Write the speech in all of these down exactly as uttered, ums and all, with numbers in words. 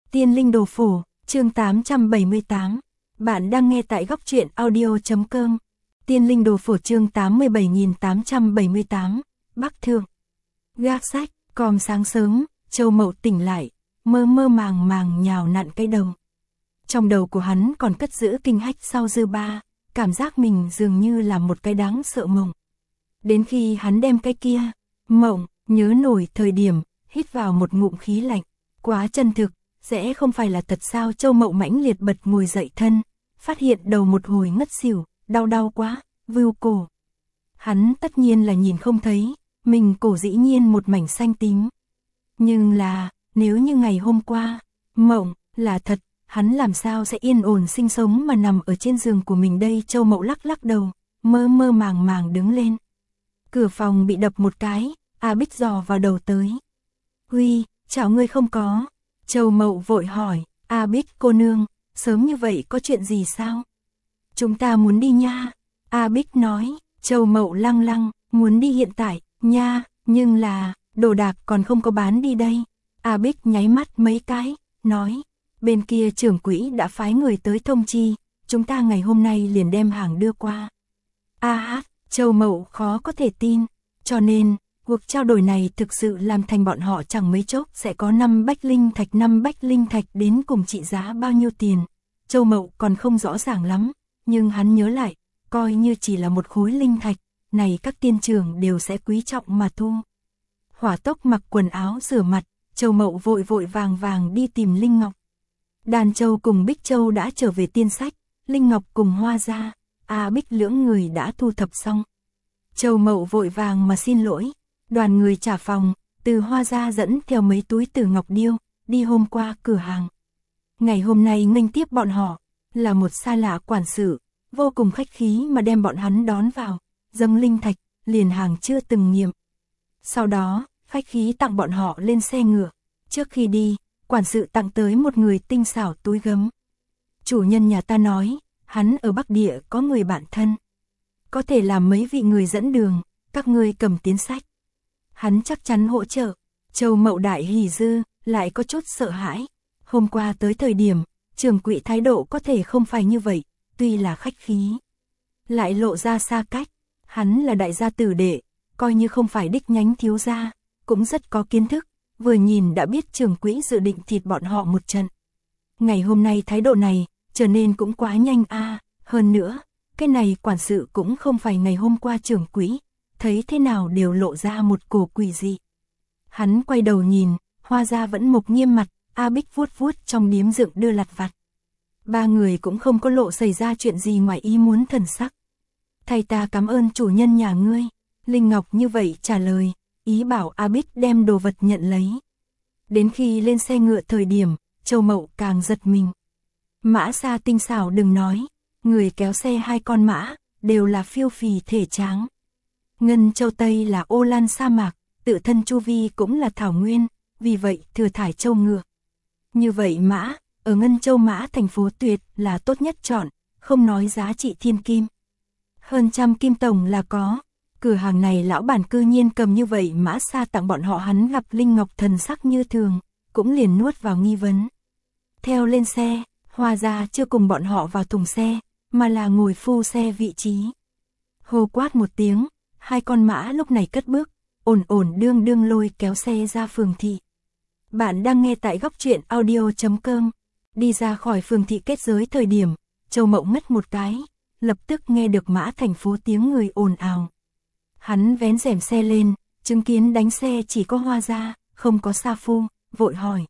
Tiên Linh Đồ Phổ, chương tám trăm bảy mươi tám. Bạn đang nghe tại góc truyện audio.com. Tiên Linh Đồ Phổ chương tám mươi bảy nghìn tám trăm bảy mươi tám. Bắc Thượng. Gác sách, còm sáng sớm, Châu Mậu tỉnh lại, mơ mơ màng màng nhào nặn cái đầu. Trong đầu của hắn còn cất giữ kinh hách sau dư ba, cảm giác mình dường như là một cái đáng sợ mộng. Đến khi hắn đem cái kia, mộng, nhớ nổi thời điểm, hít vào một ngụm khí lạnh, quá chân thực, sẽ không phải là thật sao? Châu Mậu mãnh liệt bật ngồi dậy thân, phát hiện đầu một hồi ngất xỉu, đau đau quá, vưu cổ. Hắn tất nhiên là nhìn không thấy, mình cổ dĩ nhiên một mảnh xanh tím. Nhưng là, nếu như ngày hôm qua, mộng, là thật, hắn làm sao sẽ yên ổn sinh sống mà nằm ở trên giường của mình đây? Châu Mậu lắc lắc đầu, mơ mơ màng màng đứng lên. Cửa phòng bị đập một cái, A Bích dò vào đầu tới. Huy, chào ngươi không có. Châu Mậu vội hỏi, A Bích cô nương, sớm như vậy có chuyện gì sao? Chúng ta muốn đi nha. A Bích nói, Châu Mậu lăng lăng, muốn đi hiện tại, nha, nhưng là, đồ đạc còn không có bán đi đây. A Bích nháy mắt mấy cái, nói, bên kia trưởng quỹ đã phái người tới thông chi, chúng ta ngày hôm nay liền đem hàng đưa qua. A hát, Châu Mậu khó có thể tin, cho nên, cuộc trao đổi này thực sự làm thành bọn họ chẳng mấy chốc sẽ có năm bách linh thạch. Năm bách linh thạch đến cùng trị giá bao nhiêu tiền, Châu Mậu còn không rõ ràng lắm, nhưng hắn nhớ lại, coi như chỉ là một khối linh thạch, này các tiên trưởng đều sẽ quý trọng mà thu. Hỏa tốc mặc quần áo rửa mặt, Châu Mậu vội vội vàng vàng đi tìm Linh Ngọc. Đàn Châu cùng Bích Châu đã trở về tiên sách, Linh Ngọc cùng Hoa Gia, A Bích lưỡng người đã thu thập xong. Châu Mậu vội vàng mà xin lỗi. Đoàn người trả phòng, từ Hoa Gia dẫn theo mấy túi từ ngọc điêu, đi hôm qua cửa hàng. Ngày hôm nay nghênh tiếp bọn họ, là một xa lạ quản sự, vô cùng khách khí mà đem bọn hắn đón vào, dâng linh thạch, liền hàng chưa từng nghiệm. Sau đó, khách khí tặng bọn họ lên xe ngựa, trước khi đi, quản sự tặng tới một người tinh xảo túi gấm. Chủ nhân nhà ta nói, hắn ở Bắc Địa có người bạn thân, có thể làm mấy vị người dẫn đường, các ngươi cầm tiến sách. Hắn chắc chắn hỗ trợ. Châu Mậu đại hỉ dư, lại có chút sợ hãi. Hôm qua tới thời điểm, trưởng quỹ thái độ có thể không phải như vậy, tuy là khách khí, lại lộ ra xa cách. Hắn là đại gia tử đệ, coi như không phải đích nhánh thiếu gia, cũng rất có kiến thức, vừa nhìn đã biết trưởng quỹ dự định thịt bọn họ một trận. Ngày hôm nay thái độ này, trở nên cũng quá nhanh a. À, hơn nữa, cái này quản sự cũng không phải ngày hôm qua trưởng quỹ, thấy thế nào đều lộ ra một cổ quỷ dị. Hắn quay đầu nhìn, Hoa Gia vẫn mộc nghiêm mặt, A Bích vuốt vuốt trong điếm dựng đưa lặt vặt. Ba người cũng không có lộ xảy ra chuyện gì ngoài ý muốn thần sắc. Thầy ta cảm ơn chủ nhân nhà ngươi. Linh Ngọc như vậy trả lời, ý bảo A Bích đem đồ vật nhận lấy. Đến khi lên xe ngựa thời điểm, Châu Mậu càng giật mình. Mã xa tinh xảo đừng nói, người kéo xe hai con mã, đều là phiêu phì thể tráng. Ngân Châu Tây là ô lan sa mạc, tự thân chu vi cũng là thảo nguyên, vì vậy thừa thải châu ngựa. Như vậy mã, ở Ngân Châu mã thành phố tuyệt là tốt nhất chọn, không nói giá trị thiên kim. Hơn trăm kim tổng là có, cửa hàng này lão bản cư nhiên cầm như vậy mã xa tặng bọn họ. Hắn gặp Linh Ngọc thần sắc như thường, cũng liền nuốt vào nghi vấn. Theo lên xe, Hoa Gia chưa cùng bọn họ vào thùng xe, mà là ngồi phu xe vị trí. Hô quát một tiếng. Hai con mã lúc này cất bước, ổn ổn đương đương lôi kéo xe ra phường thị. Bạn đang nghe tại góc truyện audio.com. Đi ra khỏi phường thị kết giới thời điểm, Châu Mậu ngất một cái, lập tức nghe được mã thành phố tiếng người ồn ào. Hắn vén rèm xe lên, chứng kiến đánh xe chỉ có Hoa Gia, không có Sa Phu, vội hỏi.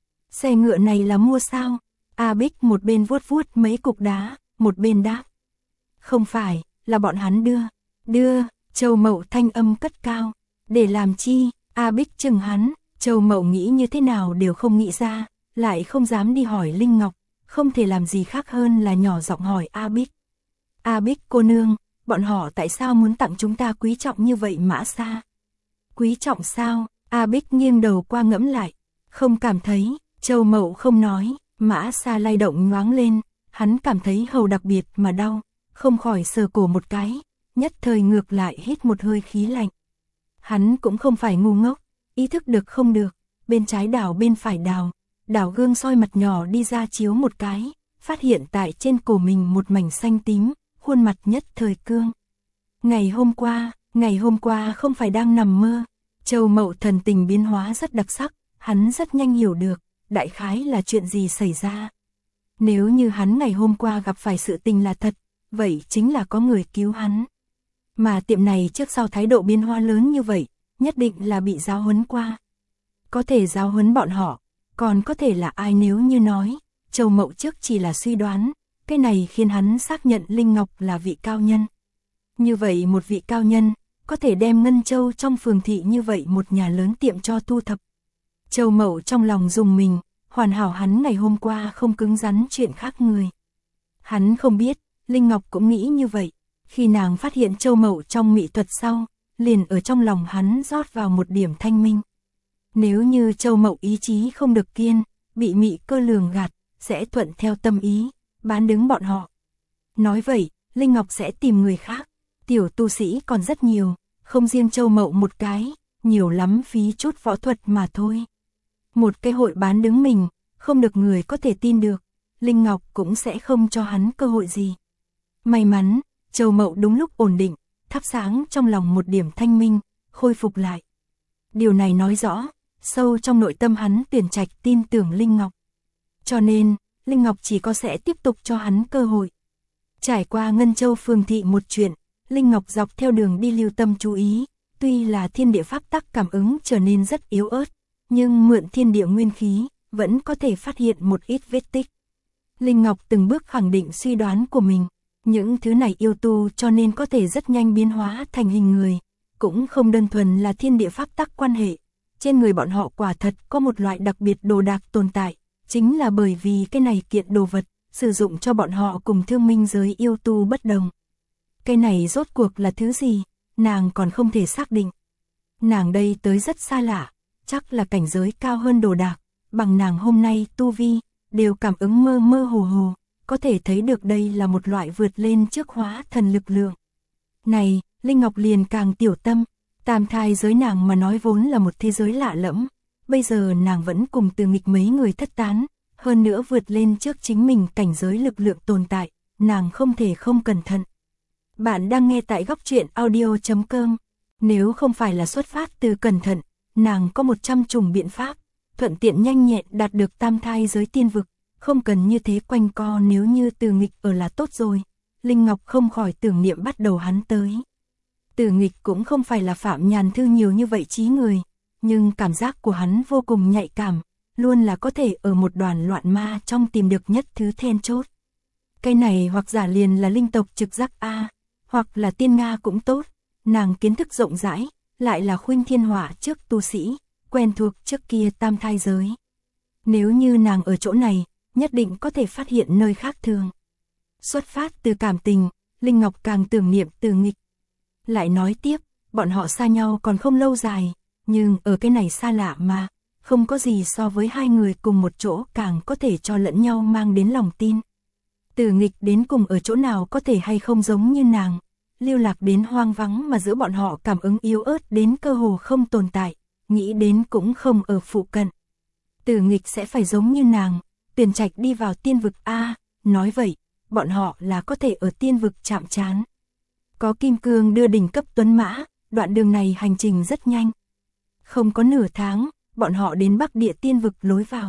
Xe ngựa này là mua sao? A Bích một bên vuốt vuốt mấy cục đá, một bên đáp. Không phải, là bọn hắn đưa. Đưa. Châu Mậu thanh âm cất cao, để làm chi? A Bích chừng hắn, Châu Mậu nghĩ như thế nào đều không nghĩ ra, lại không dám đi hỏi Linh Ngọc, không thể làm gì khác hơn là nhỏ giọng hỏi A Bích. A Bích cô nương, bọn họ tại sao muốn tặng chúng ta quý trọng như vậy mã xa? Quý trọng sao? A Bích nghiêng đầu qua ngẫm lại, không cảm thấy. Châu Mậu không nói, mã xa lay động nhoáng lên, hắn cảm thấy hầu đặc biệt mà đau, không khỏi sờ cổ một cái. Nhất thời ngược lại hít một hơi khí lạnh. Hắn cũng không phải ngu ngốc, ý thức được không được, bên trái đào bên phải đào, đảo gương soi mặt nhỏ đi ra chiếu một cái, phát hiện tại trên cổ mình một mảnh xanh tím, khuôn mặt nhất thời cương. Ngày hôm qua, ngày hôm qua không phải đang nằm mơ. Châu Mậu thần tình biến hóa rất đặc sắc, hắn rất nhanh hiểu được, đại khái là chuyện gì xảy ra. Nếu như hắn ngày hôm qua gặp phải sự tình là thật, vậy chính là có người cứu hắn. Mà tiệm này trước sau thái độ biến hóa lớn như vậy, nhất định là bị giáo huấn qua. Có thể giáo huấn bọn họ, còn có thể là ai nếu như nói, Châu Mậu trước chỉ là suy đoán, cái này khiến hắn xác nhận Linh Ngọc là vị cao nhân. Như vậy một vị cao nhân, có thể đem Ngân Châu trong phường thị như vậy một nhà lớn tiệm cho thu thập. Châu Mậu trong lòng dùng mình, hoàn hảo hắn ngày hôm qua không cứng rắn chuyện khác người. Hắn không biết, Linh Ngọc cũng nghĩ như vậy, khi nàng phát hiện Châu Mậu trong mỹ thuật sau, liền ở trong lòng hắn rót vào một điểm thanh minh. Nếu như Châu Mậu ý chí không được kiên, bị mị cơ lường gạt, sẽ thuận theo tâm ý, bán đứng bọn họ. Nói vậy, Linh Ngọc sẽ tìm người khác, tiểu tu sĩ còn rất nhiều, không riêng Châu Mậu một cái, nhiều lắm phí chút võ thuật mà thôi. Một cái hội bán đứng mình, không được người có thể tin được, Linh Ngọc cũng sẽ không cho hắn cơ hội gì. May mắn, Châu Mậu đúng lúc ổn định, thắp sáng trong lòng một điểm thanh minh, khôi phục lại. Điều này nói rõ, sâu trong nội tâm hắn tuyển trạch tin tưởng Linh Ngọc. Cho nên, Linh Ngọc chỉ có sẽ tiếp tục cho hắn cơ hội. Trải qua Ngân Châu phường thị một chuyện, Linh Ngọc dọc theo đường đi lưu tâm chú ý, tuy là thiên địa pháp tắc cảm ứng trở nên rất yếu ớt, nhưng mượn thiên địa nguyên khí, vẫn có thể phát hiện một ít vết tích. Linh Ngọc từng bước khẳng định suy đoán của mình, những thứ này yêu tu cho nên có thể rất nhanh biến hóa thành hình người, cũng không đơn thuần là thiên địa pháp tắc quan hệ. Trên người bọn họ quả thật có một loại đặc biệt đồ đạc tồn tại, chính là bởi vì cái này kiện đồ vật, sử dụng cho bọn họ cùng thương minh giới yêu tu bất đồng. Cái này rốt cuộc là thứ gì, nàng còn không thể xác định. Nàng đây tới rất xa lạ, chắc là cảnh giới cao hơn đồ đạc, bằng nàng hôm nay tu vi, đều cảm ứng mơ mơ hồ hồ, có thể thấy được đây là một loại vượt lên trước hóa thần lực lượng. Này, Linh Ngọc liền càng tiểu tâm, tam thai giới nàng mà nói vốn là một thế giới lạ lẫm, bây giờ nàng vẫn cùng Từ Nghịch mấy người thất tán, hơn nữa vượt lên trước chính mình cảnh giới lực lượng tồn tại, nàng không thể không cẩn thận. Bạn đang nghe tại góc truyện audio chấm com. Nếu không phải là xuất phát từ cẩn thận, nàng có một trăm chủng biện pháp, thuận tiện nhanh nhẹn đạt được tam thai giới tiên vực, không cần như thế quanh co. Nếu như Từ Nghịch ở là tốt rồi. Linh Ngọc không khỏi tưởng niệm bắt đầu hắn tới. Từ Nghịch cũng không phải là Phạm Nhàn Thư nhiều như vậy trí người, nhưng cảm giác của hắn vô cùng nhạy cảm, luôn là có thể ở một đoàn loạn ma trong tìm được nhất thứ then chốt. Cái này hoặc giả liền là linh tộc trực giác A, hoặc là tiên Nga cũng tốt, nàng kiến thức rộng rãi, lại là khuynh thiên hỏa trước tu sĩ, quen thuộc trước kia tam thai giới. Nếu như nàng ở chỗ này, nhất định có thể phát hiện nơi khác thường. Xuất phát từ cảm tình, Linh Ngọc càng tưởng niệm Từ Nghịch. Lại nói tiếp, bọn họ xa nhau còn không lâu dài, nhưng ở cái này xa lạ mà, không có gì so với hai người cùng một chỗ càng có thể cho lẫn nhau mang đến lòng tin. Từ Nghịch đến cùng ở chỗ nào có thể hay không giống như nàng, lưu lạc đến hoang vắng mà giữa bọn họ cảm ứng yếu ớt đến cơ hồ không tồn tại, nghĩ đến cũng không ở phụ cận. Từ Nghịch sẽ phải giống như nàng, tuyển trạch đi vào tiên vực A, nói vậy, bọn họ là có thể ở tiên vực chạm trán. Có kim cương đưa đỉnh cấp tuấn mã, đoạn đường này hành trình rất nhanh. Không có nửa tháng, bọn họ đến Bắc Địa tiên vực lối vào.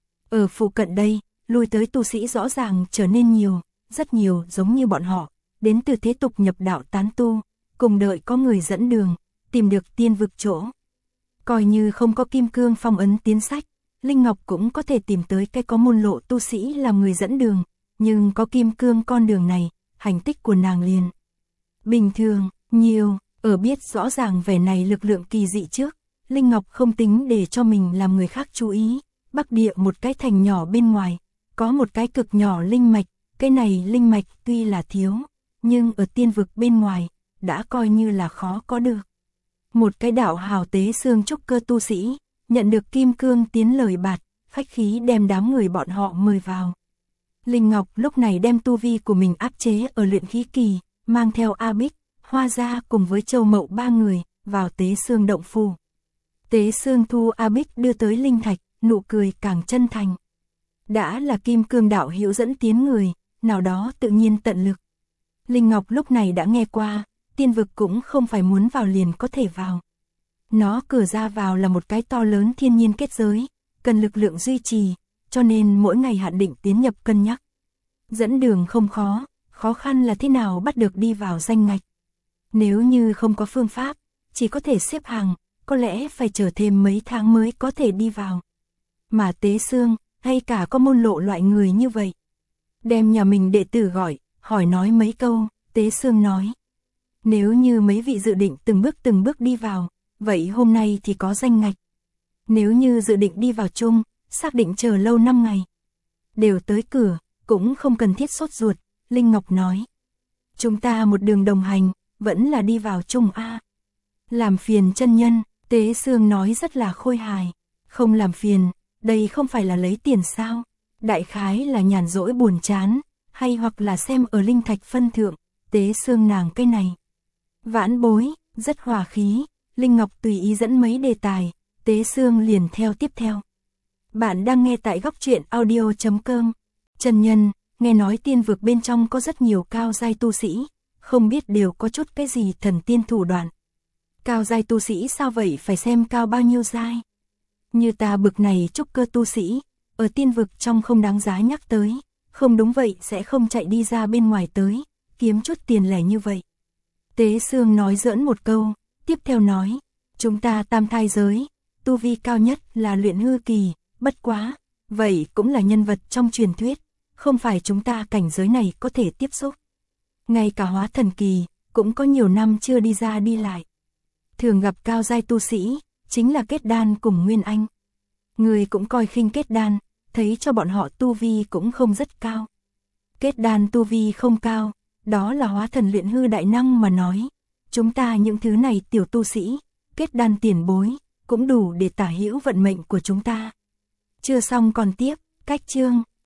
Ở phụ cận đây, lui tới tu sĩ rõ ràng trở nên nhiều, rất nhiều giống như bọn họ, đến từ thế tục nhập đạo tán tu, cùng đợi có người dẫn đường, tìm được tiên vực chỗ. Coi như không có kim cương phong ấn tiến sách, Linh Ngọc cũng có thể tìm tới cái có môn lộ tu sĩ làm người dẫn đường, nhưng có kim cương con đường này, hành tích của nàng liền bình thường, nhiều, ở biết rõ ràng vẻ này lực lượng kỳ dị trước, Linh Ngọc không tính để cho mình làm người khác chú ý. Bắc Địa một cái thành nhỏ bên ngoài, có một cái cực nhỏ linh mạch, cái này linh mạch tuy là thiếu, nhưng ở tiên vực bên ngoài, đã coi như là khó có được. Một cái đạo hào tế xương trúc cơ tu sĩ, nhận được kim cương tiến lời bạt, khách khí đem đám người bọn họ mời vào. Linh Ngọc lúc này đem tu vi của mình áp chế ở luyện khí kỳ, mang theo A Bích, Hoa Gia cùng với Châu Mậu ba người, vào tế xương động phủ. Tế xương thu A Bích đưa tới linh thạch, nụ cười càng chân thành. Đã là kim cương đạo hữu dẫn tiến người, nào đó tự nhiên tận lực. Linh Ngọc lúc này đã nghe qua, tiên vực cũng không phải muốn vào liền có thể vào. Nó cửa ra vào là một cái to lớn thiên nhiên kết giới, cần lực lượng duy trì, cho nên mỗi ngày hạn định tiến nhập cân nhắc. Dẫn đường không khó, khó khăn là thế nào bắt được đi vào danh ngạch. Nếu như không có phương pháp, chỉ có thể xếp hàng, có lẽ phải chờ thêm mấy tháng mới có thể đi vào. Mà Tế Xương, hay cả có môn lộ loại người như vậy. Đem nhà mình đệ tử gọi, hỏi nói mấy câu, Tế Xương nói. Nếu như mấy vị dự định từng bước từng bước đi vào, vậy hôm nay thì có danh ngạch. Nếu như dự định đi vào chung, xác định chờ lâu năm ngày. Đều tới cửa, cũng không cần thiết sốt ruột, Linh Ngọc nói. Chúng ta một đường đồng hành, vẫn là đi vào chung a. Làm phiền chân nhân, Tế Xương nói rất là khôi hài. Không làm phiền, đây không phải là lấy tiền sao. Đại khái là nhàn rỗi buồn chán, hay hoặc là xem ở linh thạch phân thượng, Tế Xương nàng cái này. Vãn Bối, rất hòa khí, Linh Ngọc tùy ý dẫn mấy đề tài, Tế Xương liền theo tiếp theo. Bạn đang nghe tại góc truyện audio chấm com. Chân nhân, nghe nói tiên vực bên trong có rất nhiều cao giai tu sĩ, không biết đều có chút cái gì thần tiên thủ đoạn. Cao giai tu sĩ sao vậy, phải xem cao bao nhiêu giai. Như ta bực này trúc cơ tu sĩ, ở tiên vực trong không đáng giá nhắc tới, không đúng vậy sẽ không chạy đi ra bên ngoài tới, kiếm chút tiền lẻ như vậy. Tế Xương nói giỡn một câu, tiếp theo nói, chúng ta tam thai giới, tu vi cao nhất là luyện hư kỳ, bất quá, vậy cũng là nhân vật trong truyền thuyết, không phải chúng ta cảnh giới này có thể tiếp xúc. Ngay cả hóa thần kỳ, cũng có nhiều năm chưa đi ra đi lại. Thường gặp cao giai tu sĩ, chính là kết đan cùng Nguyên Anh. Người cũng coi khinh kết đan, thấy cho bọn họ tu vi cũng không rất cao. Kết đan tu vi không cao, đó là hóa thần luyện hư đại năng mà nói. Chúng ta những thứ này tiểu tu sĩ, kết đan tiền bối, cũng đủ để tả hữu vận mệnh của chúng ta. Chưa xong còn tiếp, cách chương,